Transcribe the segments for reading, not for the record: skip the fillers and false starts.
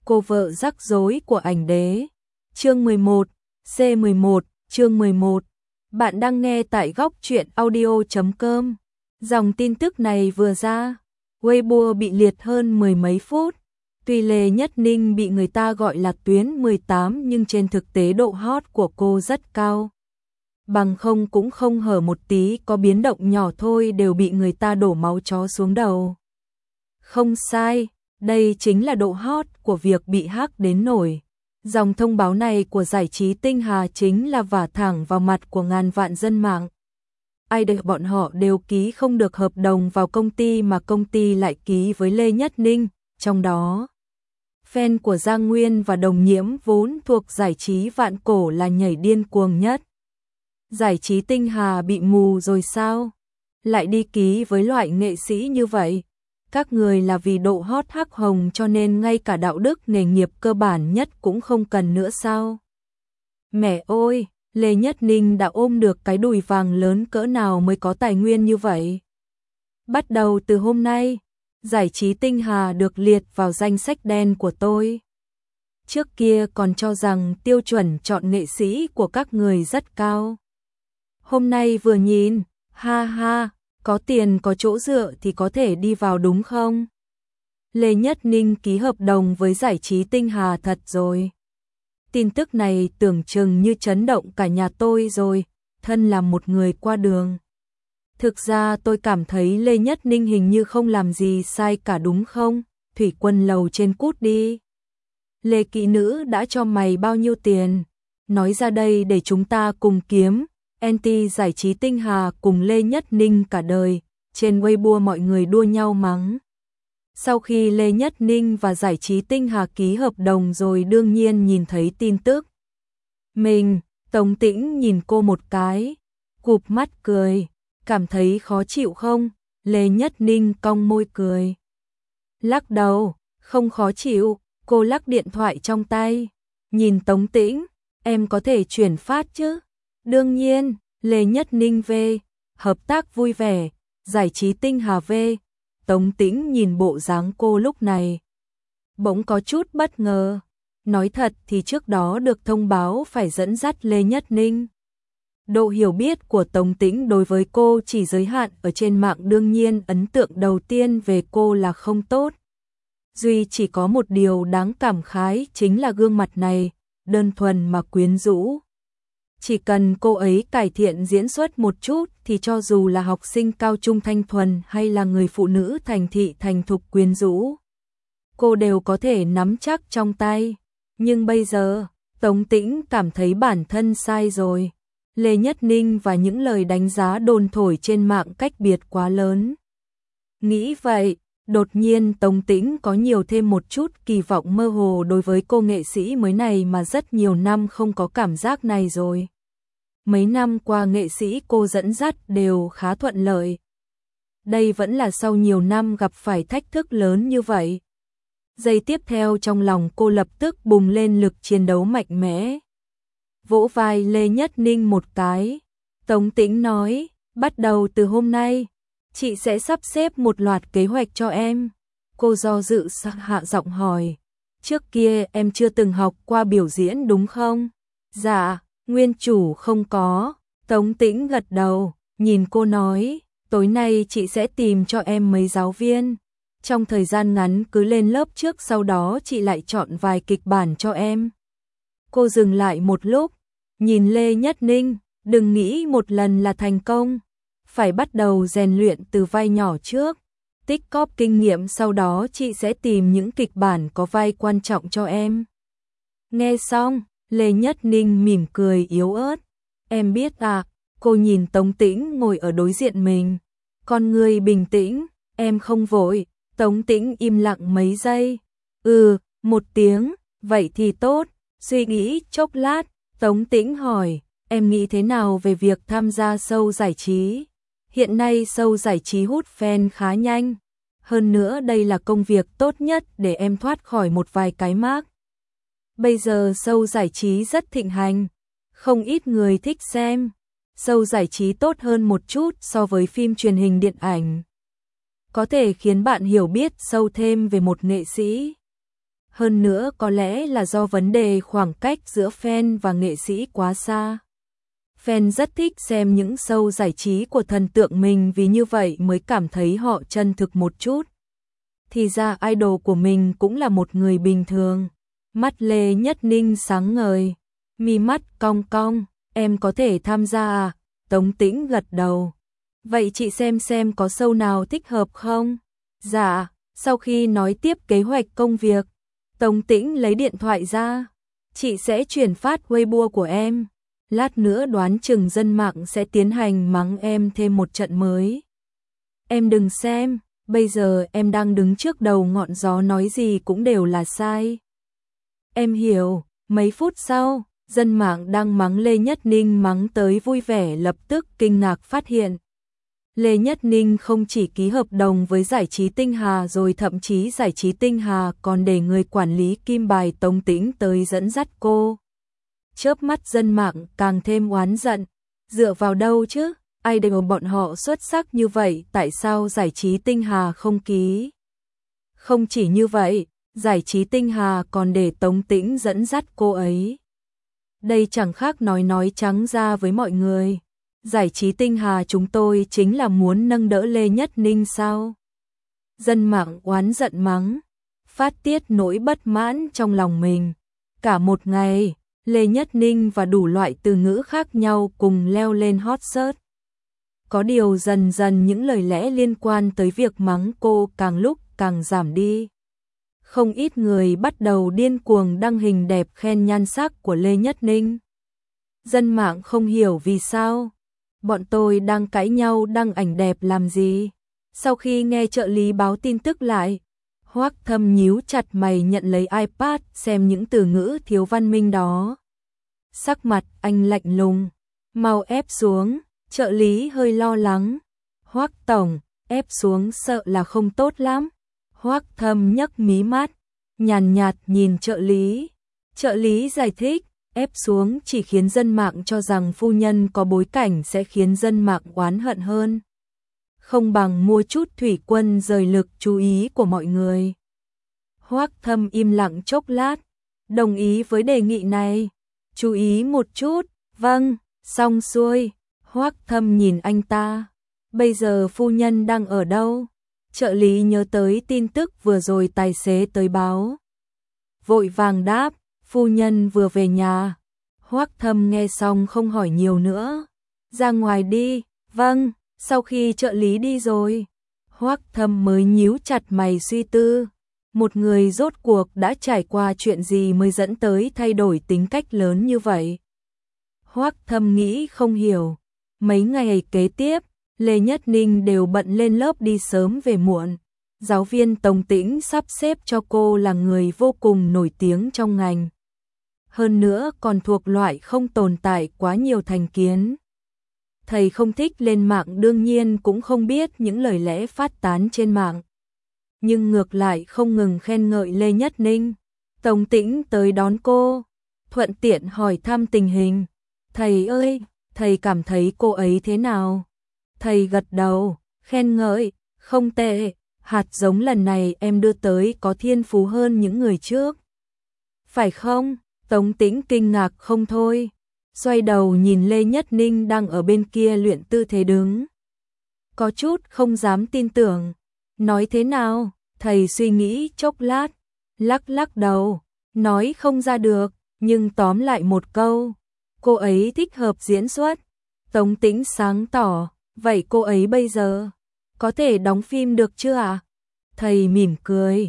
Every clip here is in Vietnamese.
Cô vợ rắc rối của ảnh đế. Chương 11, C11, chương 11. Bạn đang nghe tại góc truyện audio.com. Dòng tin tức này vừa ra, Weibo bị liệt hơn mười mấy phút. Tuy Lê Nhất Ninh bị người ta gọi là tuyến 18 nhưng trên thực tế độ hot của cô rất cao. Bằng không cũng không hở một tí, có biến động nhỏ thôi đều bị người ta đổ máu chó xuống đầu. Không sai, đây chính là độ hot của việc bị hack đến nổi. Dòng thông báo này của giải trí Tinh Hà chính là vả thẳng vào mặt của ngàn vạn dân mạng. Ai được bọn họ đều ký không được hợp đồng vào công ty mà công ty lại ký với Lê Nhất Ninh, trong đó fan của Giang Nguyên và Đồng Nhiễm vốn thuộc giải trí Vạn Cổ là nhảy điên cuồng nhất. Giải trí Tinh Hà bị mù rồi sao? Lại đi ký với loại nghệ sĩ như vậy? Các người là vì độ hot hắc hồng cho nên ngay cả đạo đức nghề nghiệp cơ bản nhất cũng không cần nữa sao? Mẹ ơi, Lê Nhất Ninh đã ôm được cái đùi vàng lớn cỡ nào mới có tài nguyên như vậy? Bắt đầu từ hôm nay, giải trí Tinh Hà được liệt vào danh sách đen của tôi. Trước kia còn cho rằng tiêu chuẩn chọn nghệ sĩ của các người rất cao. Hôm nay vừa nhìn, ha ha, có tiền có chỗ dựa thì có thể đi vào đúng không? Lê Nhất Ninh ký hợp đồng với giải trí Tinh Hà thật rồi. Tin tức này tưởng chừng như chấn động cả nhà tôi rồi, thân là một người qua đường. Thực ra tôi cảm thấy Lê Nhất Ninh hình như không làm gì sai cả đúng không? Thủy Quân lầu trên cút đi. Lê Kỵ Nữ đã cho mày bao nhiêu tiền? Nói ra đây để chúng ta cùng kiếm. Anti giải trí Tinh Hà cùng Lê Nhất Ninh cả đời, trên Weibo mọi người đua nhau mắng. Sau khi Lê Nhất Ninh và giải trí Tinh Hà ký hợp đồng rồi đương nhiên nhìn thấy tin tức. Tống Tĩnh nhìn cô một cái, cụp mắt cười, cảm thấy khó chịu không? Lê Nhất Ninh cong môi cười. Lắc đầu, không khó chịu, cô lắc điện thoại trong tay. Nhìn Tống Tĩnh, em có thể chuyển phát chứ? Đương nhiên, Lê Nhất Ninh về, hợp tác vui vẻ, giải trí Tinh Hà về. Tống Tĩnh nhìn bộ dáng cô lúc này, bỗng có chút bất ngờ. Nói thật thì trước đó được thông báo phải dẫn dắt Lê Nhất Ninh. Độ hiểu biết của Tống Tĩnh đối với cô chỉ giới hạn ở trên mạng, đương nhiên ấn tượng đầu tiên về cô là không tốt. Duy chỉ có một điều đáng cảm khái chính là gương mặt này, đơn thuần mà quyến rũ. Chỉ cần cô ấy cải thiện diễn xuất một chút thì cho dù là học sinh cao trung thanh thuần hay là người phụ nữ thành thị thành thục quyến rũ, cô đều có thể nắm chắc trong tay. Nhưng bây giờ, Tống Tĩnh cảm thấy bản thân sai rồi. Lê Nhất Ninh và những lời đánh giá đồn thổi trên mạng cách biệt quá lớn. Nghĩ vậy, đột nhiên Tống Tĩnh có nhiều thêm một chút kỳ vọng mơ hồ đối với cô nghệ sĩ mới này mà rất nhiều năm không có cảm giác này rồi. Mấy năm qua nghệ sĩ cô dẫn dắt đều khá thuận lợi. Đây vẫn là sau nhiều năm gặp phải thách thức lớn như vậy. Giây tiếp theo trong lòng cô lập tức bùng lên lực chiến đấu mạnh mẽ. Vỗ vai Lê Nhất Ninh một cái. Tống Tĩnh nói, bắt đầu từ hôm nay, chị sẽ sắp xếp một loạt kế hoạch cho em. Cô do dự hạ giọng hỏi, trước kia em chưa từng học qua biểu diễn đúng không? Dạ, nguyên chủ không có. Tống Tĩnh gật đầu, nhìn cô nói, tối nay chị sẽ tìm cho em mấy giáo viên. Trong thời gian ngắn cứ lên lớp trước, sau đó chị lại chọn vài kịch bản cho em. Cô dừng lại một lúc, nhìn Lê Nhất Ninh, đừng nghĩ một lần là thành công. Phải bắt đầu rèn luyện từ vai nhỏ trước, tích cóp kinh nghiệm, sau đó chị sẽ tìm những kịch bản có vai quan trọng cho em. Nghe xong, Lê Nhất Ninh mỉm cười yếu ớt. Em biết à, cô nhìn Tống Tĩnh ngồi ở đối diện mình. Con người bình tĩnh, em không vội. Tống Tĩnh im lặng mấy giây. Một tiếng, vậy thì tốt. Suy nghĩ chốc lát, Tống Tĩnh hỏi, em nghĩ thế nào về việc tham gia show giải trí? Hiện nay show giải trí hút fan khá nhanh. Hơn nữa đây là công việc tốt nhất để em thoát khỏi một vài cái mác. Bây giờ show giải trí rất thịnh hành, không ít người thích xem. Show giải trí tốt hơn một chút so với phim truyền hình điện ảnh. Có thể khiến bạn hiểu biết sâu thêm về một nghệ sĩ. Hơn nữa có lẽ là do vấn đề khoảng cách giữa fan và nghệ sĩ quá xa. Fan rất thích xem những show giải trí của thần tượng mình vì như vậy mới cảm thấy họ chân thực một chút. Thì ra idol của mình cũng là một người bình thường. Mắt Lê Nhất Ninh sáng ngời, mi mắt cong cong, em có thể tham gia à? Tống Tĩnh gật đầu. Vậy chị xem có show nào thích hợp không? Dạ, sau khi nói tiếp kế hoạch công việc, Tống Tĩnh lấy điện thoại ra. Chị sẽ chuyển phát Weibo của em. Lát nữa đoán chừng dân mạng sẽ tiến hành mắng em thêm một trận mới. Em đừng xem, bây giờ em đang đứng trước đầu ngọn gió, nói gì cũng đều là sai. Em hiểu. Mấy phút sau, dân mạng đang mắng Lê Nhất Ninh mắng tới vui vẻ lập tức kinh ngạc phát hiện. Lê Nhất Ninh không chỉ ký hợp đồng với Giải trí Tinh Hà rồi thậm chí Giải trí Tinh Hà còn để người quản lý kim bài Tống Tĩnh tới dẫn dắt cô. Chớp mắt dân mạng càng thêm oán giận. Dựa vào đâu chứ? Idol bọn họ xuất sắc như vậy, tại sao Giải trí Tinh Hà không ký? Không chỉ như vậy, Giải trí Tinh Hà còn để Tống Tĩnh dẫn dắt cô ấy. Đây chẳng khác nói trắng ra với mọi người. Giải trí Tinh Hà chúng tôi chính là muốn nâng đỡ Lê Nhất Ninh sao? Dân mạng oán giận mắng, phát tiết nỗi bất mãn trong lòng mình. Cả một ngày, Lê Nhất Ninh và đủ loại từ ngữ khác nhau cùng leo lên hot search. Có điều dần dần những lời lẽ liên quan tới việc mắng cô càng lúc càng giảm đi. Không ít người bắt đầu điên cuồng đăng hình đẹp khen nhan sắc của Lê Nhất Ninh. Dân mạng không hiểu vì sao. Bọn tôi đang cãi nhau đăng ảnh đẹp làm gì? Sau khi nghe trợ lý báo tin tức lại, Hoắc Thâm nhíu chặt mày nhận lấy iPad xem những từ ngữ thiếu văn minh đó. Sắc mặt anh lạnh lùng, mau ép xuống, trợ lý hơi lo lắng. Hoắc tổng, ép xuống sợ là không tốt lắm. Hoắc Thâm nhấc mí mắt, nhàn nhạt nhìn trợ lý. Trợ lý giải thích, ép xuống chỉ khiến dân mạng cho rằng phu nhân có bối cảnh sẽ khiến dân mạng oán hận hơn. Không bằng mua chút thủy quân rời lực chú ý của mọi người. Hoắc Thâm im lặng chốc lát, đồng ý với đề nghị này. Chú ý một chút, vâng, xong xuôi. Hoắc Thâm nhìn anh ta. Bây giờ phu nhân đang ở đâu? Trợ lý nhớ tới tin tức vừa rồi tài xế tới báo. Vội vàng đáp, phu nhân vừa về nhà. Hoắc Thâm nghe xong không hỏi nhiều nữa. Ra ngoài đi, vâng, sau khi trợ lý đi rồi. Hoắc Thâm mới nhíu chặt mày suy tư. Một người rốt cuộc đã trải qua chuyện gì mới dẫn tới thay đổi tính cách lớn như vậy? Hoắc Thâm nghĩ không hiểu. Mấy ngày kế tiếp, Lê Nhất Ninh đều bận lên lớp đi sớm về muộn. Giáo viên Tống Tĩnh sắp xếp cho cô là người vô cùng nổi tiếng trong ngành. Hơn nữa còn thuộc loại không tồn tại quá nhiều thành kiến. Thầy không thích lên mạng đương nhiên cũng không biết những lời lẽ phát tán trên mạng. Nhưng ngược lại không ngừng khen ngợi Lê Nhất Ninh. Tống Tĩnh tới đón cô, thuận tiện hỏi thăm tình hình. Thầy ơi, thầy cảm thấy cô ấy thế nào? Thầy gật đầu, khen ngợi, không tệ, hạt giống lần này em đưa tới có thiên phú hơn những người trước. Phải không? Tống Tĩnh kinh ngạc không thôi, xoay đầu nhìn Lê Nhất Ninh đang ở bên kia luyện tư thế đứng. Có chút không dám tin tưởng. Nói thế nào? Thầy suy nghĩ chốc lát, lắc đầu, nói không ra được, nhưng tóm lại một câu, cô ấy thích hợp diễn xuất. Tống Tĩnh sáng tỏ, vậy cô ấy bây giờ có thể đóng phim được chưa ạ? Thầy mỉm cười,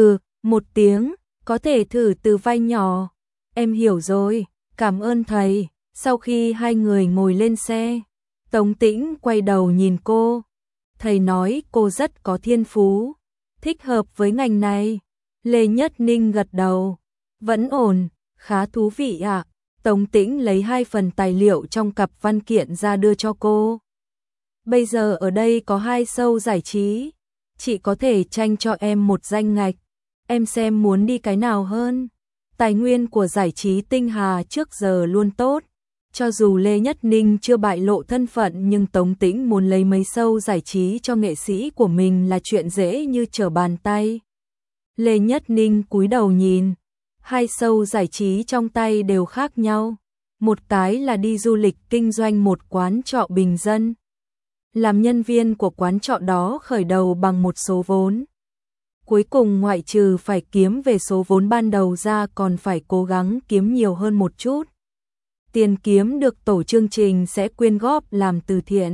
một tiếng, có thể thử từ vai nhỏ. Em hiểu rồi, cảm ơn thầy. Sau khi hai người ngồi lên xe, Tống Tĩnh quay đầu nhìn cô. Thầy nói cô rất có thiên phú, thích hợp với ngành này. Lê Nhất Ninh gật đầu, vẫn ổn, khá thú vị ạ. Tống Tĩnh lấy 2 phần tài liệu trong cặp văn kiện ra đưa cho cô. Bây giờ ở đây có 2 show giải trí, chị có thể tranh cho em một danh ngạch. Em xem muốn đi cái nào hơn. Tài nguyên của Giải trí Tinh Hà trước giờ luôn tốt. Cho dù Lê Nhất Ninh chưa bại lộ thân phận nhưng Tống Tĩnh muốn lấy mấy show giải trí cho nghệ sĩ của mình là chuyện dễ như trở bàn tay. Lê Nhất Ninh cúi đầu nhìn, hai show giải trí trong tay đều khác nhau. Một cái là đi du lịch kinh doanh một quán trọ bình dân. Làm nhân viên của quán trọ đó khởi đầu bằng một số vốn. Cuối cùng ngoại trừ phải kiếm về số vốn ban đầu ra còn phải cố gắng kiếm nhiều hơn một chút. Tiền kiếm được tổ chương trình sẽ quyên góp làm từ thiện.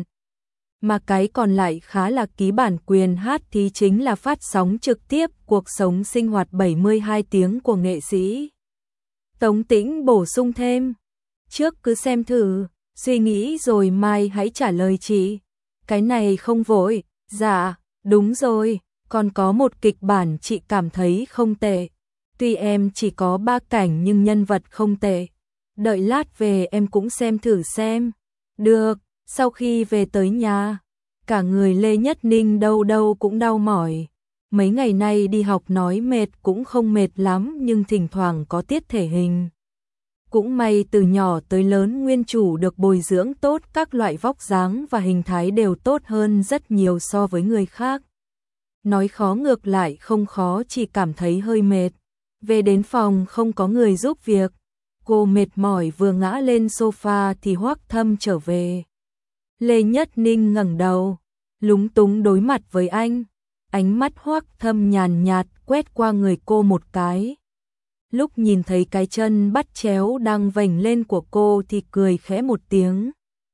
Mà cái còn lại khá là ký bản quyền hát thì chính là phát sóng trực tiếp cuộc sống sinh hoạt 72 tiếng của nghệ sĩ. Tống Tĩnh bổ sung thêm, trước cứ xem thử, suy nghĩ rồi mai hãy trả lời chị. Cái này không vội. Dạ, đúng rồi, còn có một kịch bản chị cảm thấy không tệ. Tuy em chỉ có 3 cảnh nhưng nhân vật không tệ. Đợi lát về em cũng xem thử xem. Được, sau khi về tới nhà, cả người Lê Nhất Ninh đâu đâu cũng đau mỏi. Mấy ngày nay đi học nói mệt cũng không mệt lắm nhưng thỉnh thoảng có tiết thể hình. Cũng may từ nhỏ tới lớn nguyên chủ được bồi dưỡng tốt, các loại vóc dáng và hình thái đều tốt hơn rất nhiều so với người khác. Nói khó ngược lại không khó, chỉ cảm thấy hơi mệt. Về đến phòng không có người giúp việc. Cô mệt mỏi vừa ngã lên sofa thì Hoắc Thâm trở về. Lê Nhất Ninh ngẩng đầu, lúng túng đối mặt với anh. Ánh mắt Hoắc Thâm nhàn nhạt quét qua người cô một cái. Lúc nhìn thấy cái chân bắt chéo đang vểnh lên của cô thì cười khẽ một tiếng.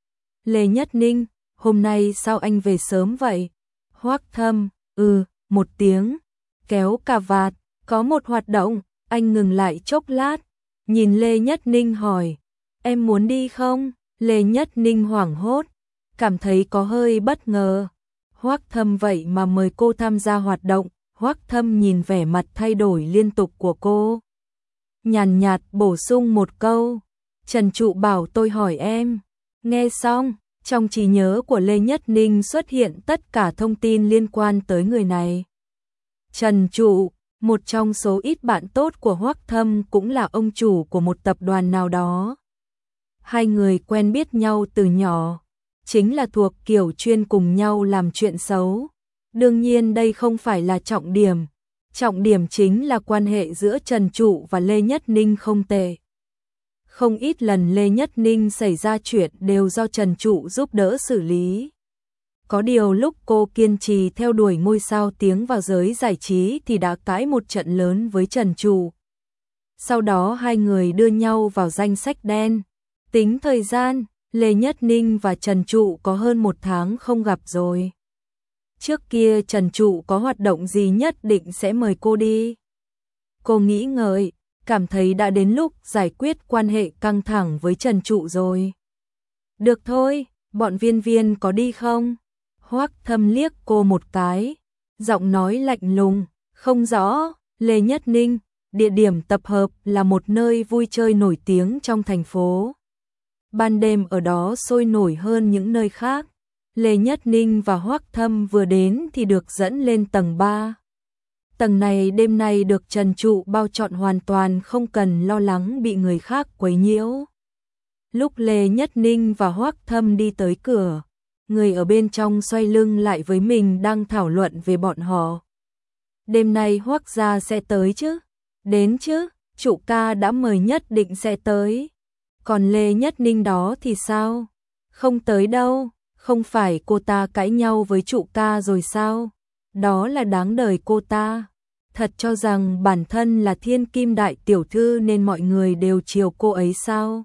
Lê Nhất Ninh, hôm nay sao anh về sớm vậy? Hoắc Thâm, một tiếng, kéo cà vạt, có một hoạt động. Anh ngừng lại chốc lát, nhìn Lê Nhất Ninh hỏi, em muốn đi không? Lê Nhất Ninh hoảng hốt, cảm thấy có hơi bất ngờ. Hoắc Thâm vậy mà mời cô tham gia hoạt động. Hoắc Thâm nhìn vẻ mặt thay đổi liên tục của cô, nhàn nhạt bổ sung một câu, Trần Trụ bảo tôi hỏi em. Nghe xong, trong trí nhớ của Lê Nhất Ninh xuất hiện tất cả thông tin liên quan tới người này. Trần Trụ, một trong số ít bạn tốt của Hoắc Thâm, cũng là ông chủ của một tập đoàn nào đó. Hai người quen biết nhau từ nhỏ, chính là thuộc kiểu chuyên cùng nhau làm chuyện xấu. Đương nhiên đây không phải là trọng điểm. Trọng điểm chính là quan hệ giữa Trần Trụ và Lê Nhất Ninh không tệ. Không ít lần Lê Nhất Ninh xảy ra chuyện đều do Trần Trụ giúp đỡ xử lý. Có điều lúc cô kiên trì theo đuổi ngôi sao tiếng vào giới giải trí thì đã cãi một trận lớn với Trần Trụ. Sau đó hai người đưa nhau vào danh sách đen. Tính thời gian, Lê Nhất Ninh và Trần Trụ có hơn 1 tháng không gặp rồi. Trước kia Trần Trụ có hoạt động gì nhất định sẽ mời cô đi. Cô nghĩ ngợi, cảm thấy đã đến lúc giải quyết quan hệ căng thẳng với Trần Trụ rồi. Được thôi, bọn Viên Viên có đi không? Hoắc Thâm liếc cô một cái, giọng nói lạnh lùng, không rõ. Lê Nhất Ninh, địa điểm tập hợp là một nơi vui chơi nổi tiếng trong thành phố. Ban đêm ở đó sôi nổi hơn những nơi khác. Lê Nhất Ninh và Hoắc Thâm vừa đến thì được dẫn lên tầng 3. Tầng này đêm nay được Trần Trụ bao trọn hoàn toàn, không cần lo lắng bị người khác quấy nhiễu. Lúc Lê Nhất Ninh và Hoắc Thâm đi tới cửa, người ở bên trong xoay lưng lại với mình đang thảo luận về bọn họ. Đêm nay Hoắc gia sẽ tới chứ? Đến chứ, Trụ ca đã mời nhất định sẽ tới. Còn Lê Nhất Ninh đó thì sao? Không tới đâu. Không phải cô ta cãi nhau với Trụ ca rồi sao? Đó là đáng đời cô ta. Thật cho rằng bản thân là thiên kim đại tiểu thư nên mọi người đều chiều cô ấy sao?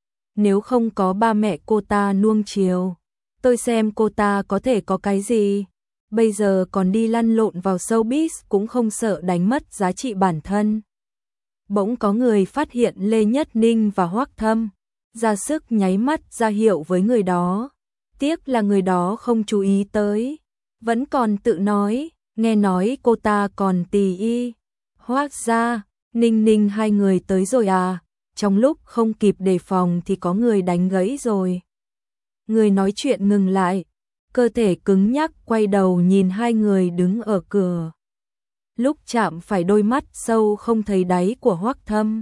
Nếu không có ba mẹ cô ta nuông chiều, tôi xem cô ta có thể có cái gì. Bây giờ còn đi lăn lộn vào showbiz cũng không sợ đánh mất giá trị bản thân. Bỗng có người phát hiện Lê Nhất Ninh và Hoắc Thâm, ra sức nháy mắt ra hiệu với người đó. Tiếc là người đó không chú ý tới, vẫn còn tự nói, nghe nói cô ta còn tì y. Hoắc gia, Ninh Ninh hai người tới rồi à? Trong lúc không kịp đề phòng thì có người đánh gãy rồi. Người nói chuyện ngừng lại, cơ thể cứng nhắc quay đầu nhìn hai người đứng ở cửa. Lúc chạm phải đôi mắt sâu không thấy đáy của Hoắc Thâm,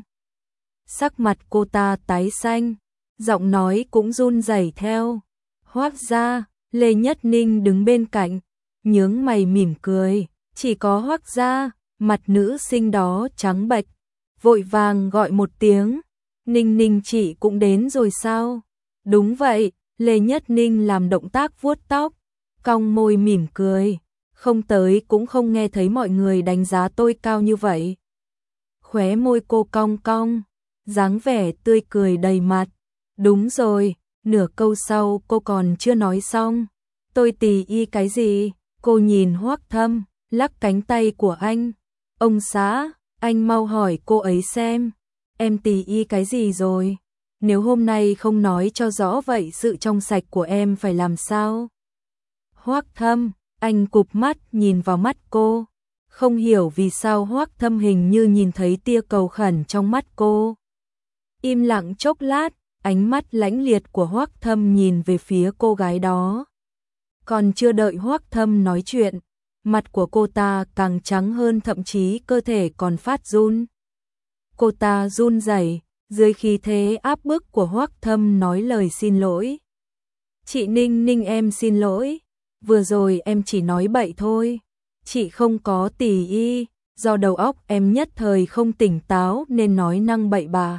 sắc mặt cô ta tái xanh, giọng nói cũng run rẩy theo. Hoắc gia, Lê Nhất Ninh đứng bên cạnh, nhướng mày mỉm cười, chỉ có Hoắc gia, Mặt nữ sinh đó trắng bệch, vội vàng gọi một tiếng, Ninh Ninh chị cũng đến rồi sao? Đúng vậy, Lê Nhất Ninh làm động tác vuốt tóc, cong môi mỉm cười, không tới cũng không nghe thấy mọi người đánh giá tôi cao như vậy. Khóe môi cô cong cong, dáng vẻ tươi cười đầy mặt. Đúng rồi, nửa câu sau cô còn chưa nói xong. Tôi tì y cái gì? Cô nhìn Hoắc Thâm, lắc cánh tay của anh. Ông xã, anh mau hỏi cô ấy xem, em tì y cái gì rồi? Nếu hôm nay không nói cho rõ vậy sự trong sạch của em phải làm sao? Hoắc Thâm, anh cụp mắt nhìn vào mắt cô. Không hiểu vì sao Hoắc Thâm hình như nhìn thấy tia cầu khẩn trong mắt cô. Im lặng chốc lát, ánh mắt lãnh liệt của Hoắc Thâm nhìn về phía cô gái đó. Còn chưa đợi Hoắc Thâm nói chuyện, mặt của cô ta càng trắng hơn, thậm chí cơ thể còn phát run. Cô ta run rẩy, dưới khí thế áp bức của Hoắc Thâm nói lời xin lỗi. Chị Ninh Ninh em xin lỗi, vừa rồi em chỉ nói bậy thôi. Chị không có tì y, do đầu óc em nhất thời không tỉnh táo nên nói năng bậy bạ.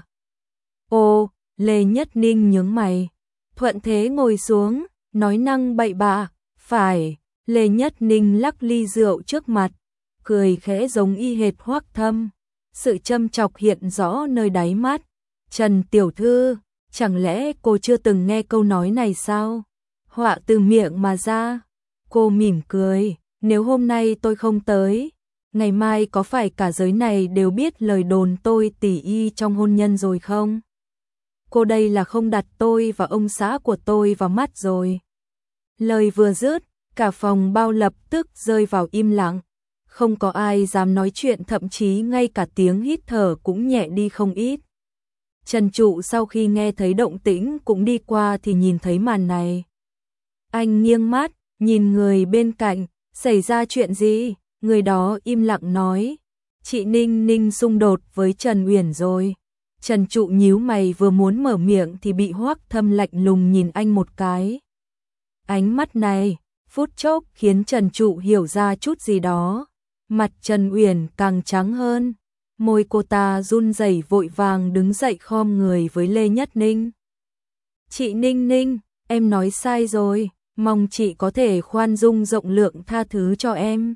Ô, Lê Nhất Ninh nhướng mày, thuận thế ngồi xuống, nói năng bậy bạ, phải. Lê Nhất Ninh lắc ly rượu trước mặt, cười khẽ giống y hệt Hoắc Thâm, sự châm chọc hiện rõ nơi đáy mắt. Trần tiểu thư, chẳng lẽ cô chưa từng nghe câu nói này sao? Họa từ miệng mà ra. Cô mỉm cười, nếu hôm nay tôi không tới, ngày mai có phải cả giới này đều biết lời đồn tôi tỉ y trong hôn nhân rồi không? Cô đây là không đặt tôi và ông xã của tôi vào mắt rồi. Lời vừa dứt, cả phòng bao lập tức rơi vào im lặng. Không có ai dám nói chuyện, thậm chí ngay cả tiếng hít thở cũng nhẹ đi không ít. Trần Trụ sau khi nghe thấy động tĩnh cũng đi qua thì nhìn thấy màn này. Anh nghiêng mắt, nhìn người bên cạnh, xảy ra chuyện gì? Người đó im lặng nói, chị Ninh Ninh xung đột với Trần Uyển rồi. Trần Trụ nhíu mày vừa muốn mở miệng thì bị Hoắc Thâm lạnh lùng nhìn anh một cái. Ánh mắt này, phút chốc khiến Trần Trụ hiểu ra chút gì đó. Mặt Trần Uyển càng trắng hơn, môi cô ta run rẩy vội vàng đứng dậy khom người với Lê Nhất Ninh. Chị Ninh Ninh, em nói sai rồi, mong chị có thể khoan dung rộng lượng tha thứ cho em.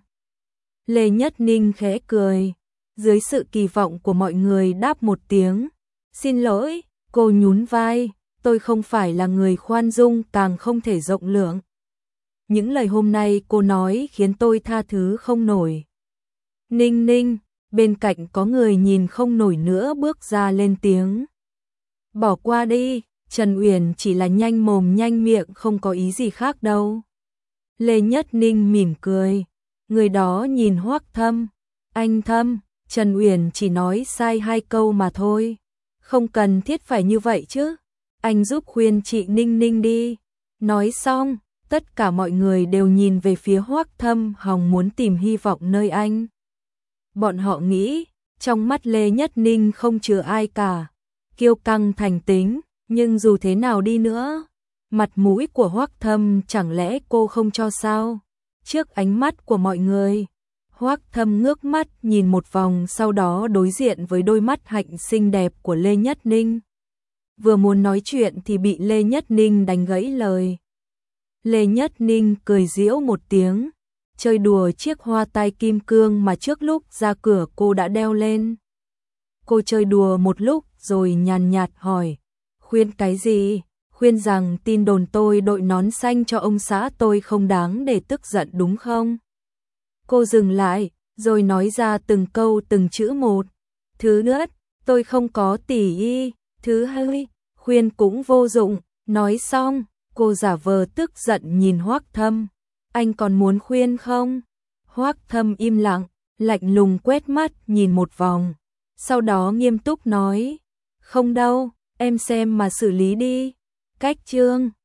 Lê Nhất Ninh khẽ cười, dưới sự kỳ vọng của mọi người đáp một tiếng. Xin lỗi, cô nhún vai, tôi không phải là người khoan dung, càng không thể rộng lượng. Những lời hôm nay cô nói khiến tôi tha thứ không nổi. Ninh Ninh, bên cạnh có người nhìn không nổi nữa bước ra lên tiếng. Bỏ qua đi, Trần Uyển chỉ là nhanh mồm nhanh miệng, không có ý gì khác đâu. Lê Nhất Ninh mỉm cười, người đó nhìn Hoắc Thâm. Anh Thâm, Trần Uyển chỉ nói sai 2 câu mà thôi. Không cần thiết phải như vậy chứ. Anh giúp khuyên chị Ninh Ninh đi. Nói xong, tất cả mọi người đều nhìn về phía Hoắc Thâm, hòng muốn tìm hy vọng nơi anh. Bọn họ nghĩ, trong mắt Lê Nhất Ninh không chừa ai cả. Kiêu căng thành tính, nhưng dù thế nào đi nữa, mặt mũi của Hoắc Thâm chẳng lẽ cô không cho sao? Trước ánh mắt của mọi người, Hoắc Thâm ngước mắt nhìn một vòng, sau đó đối diện với đôi mắt hạnh xinh đẹp của Lê Nhất Ninh. Vừa muốn nói chuyện thì bị Lê Nhất Ninh đánh gãy lời. Lê Nhất Ninh cười giễu một tiếng, chơi đùa chiếc hoa tai kim cương mà trước lúc ra cửa cô đã đeo lên. Cô chơi đùa một lúc rồi nhàn nhạt hỏi, khuyên cái gì? Khuyên rằng tin đồn tôi đội nón xanh cho ông xã tôi không đáng để tức giận đúng không? Cô dừng lại, rồi nói ra từng câu từng chữ một. Thứ nhất, tôi không có tỉ y. Thứ hai, khuyên cũng vô dụng. Nói xong, cô giả vờ tức giận nhìn Hoắc Thâm. Anh còn muốn khuyên không? Hoắc Thâm im lặng, lạnh lùng quét mắt nhìn một vòng. Sau đó nghiêm túc nói, không đâu, em xem mà xử lý đi. Cách chương